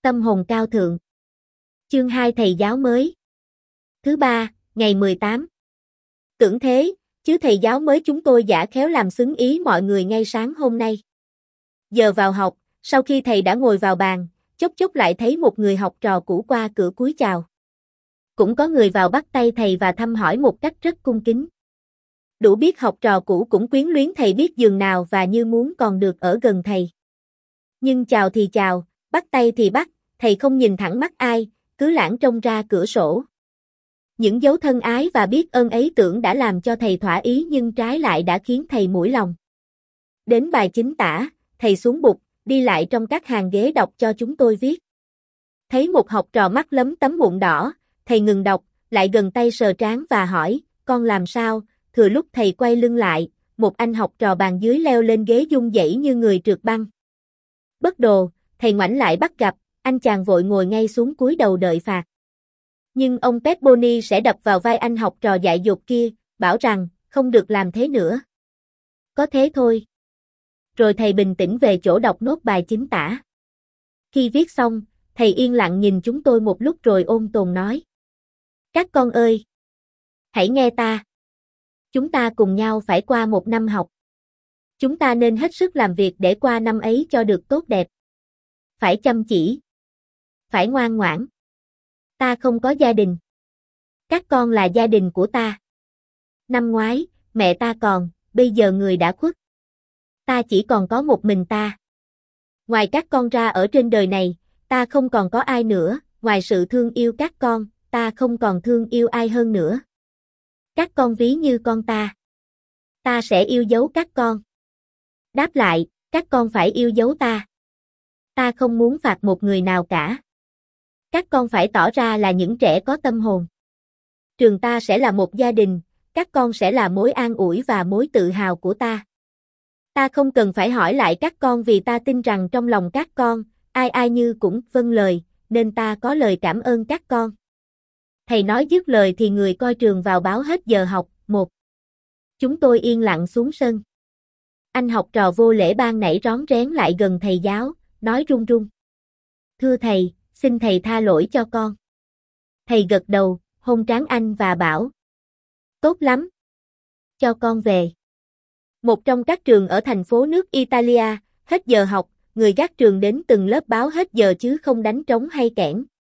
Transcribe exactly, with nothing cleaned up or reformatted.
Tâm hồn cao thượng. Chương hai thầy giáo mới. Thứ ba, ngày mười tám. Tưởng thế, chứ thầy giáo mới chúng tôi giả khéo làm xứng ý mọi người ngay sáng hôm nay. Giờ vào học, sau khi thầy đã ngồi vào bàn, chốc chốc lại thấy một người học trò cũ qua cửa cúi chào. Cũng có người vào bắt tay thầy và thăm hỏi một cách rất cung kính. Đủ biết học trò cũ cũng quyến luyến thầy biết giường nào và như muốn còn được ở gần thầy. Nhưng chào thì chào, bắt tay thì bắt, thầy không nhìn thẳng mắt ai, cứ lãng trông ra cửa sổ. Những dấu thân ái và biết ơn ấy tưởng đã làm cho thầy thỏa ý nhưng trái lại đã khiến thầy mũi lòng. Đến bài chính tả, thầy xuống bục, đi lại trong các hàng ghế đọc cho chúng tôi viết. Thấy một học trò mắt lấm tấm mụn đỏ, thầy ngừng đọc, lại gần tay sờ trán và hỏi, con làm sao? Thừa lúc thầy quay lưng lại, một anh học trò bàn dưới leo lên ghế run rẩy như người trượt băng. Bất đồ, thầy ngoảnh lại bắt gặp, anh chàng vội ngồi ngay xuống cúi đầu đợi phạt. Nhưng ông Pepponi sẽ đập vào vai anh học trò dại dột kia, bảo rằng, không được làm thế nữa. Có thế thôi. Rồi thầy bình tĩnh về chỗ đọc nốt bài chính tả. Khi viết xong, thầy yên lặng nhìn chúng tôi một lúc rồi ôn tồn nói. Các con ơi! Hãy nghe ta! Chúng ta cùng nhau phải qua một năm học. Chúng ta nên hết sức làm việc để qua năm ấy cho được tốt đẹp. Phải chăm chỉ. Phải ngoan ngoãn. Ta không có gia đình. Các con là gia đình của ta. Năm ngoái, mẹ ta còn, bây giờ người đã khuất. Ta chỉ còn có một mình ta. Ngoài các con ra ở trên đời này, ta không còn có ai nữa, ngoài sự thương yêu các con, ta không còn thương yêu ai hơn nữa. Các con ví như con ta. Ta sẽ yêu dấu các con. Đáp lại, các con phải yêu dấu ta. Ta không muốn phạt một người nào cả. Các con phải tỏ ra là những trẻ có tâm hồn. Trường ta sẽ là một gia đình, các con sẽ là mối an ủi và mối tự hào của ta. Ta không cần phải hỏi lại các con vì ta tin rằng trong lòng các con, ai ai như cũng vâng lời, nên ta có lời cảm ơn các con. Thầy nói dứt lời thì người coi trường vào báo hết giờ học, một. Chúng tôi yên lặng xuống sân. Anh học trò vô lễ ban nãy rón rén lại gần thầy giáo, nói run run. Thưa thầy, xin thầy tha lỗi cho con. Thầy gật đầu, hôn trán anh và bảo. Tốt lắm. Cho con về. Một trong các trường ở thành phố nước Italia, hết giờ học, người gác trường đến từng lớp báo hết giờ chứ không đánh trống hay kẽn.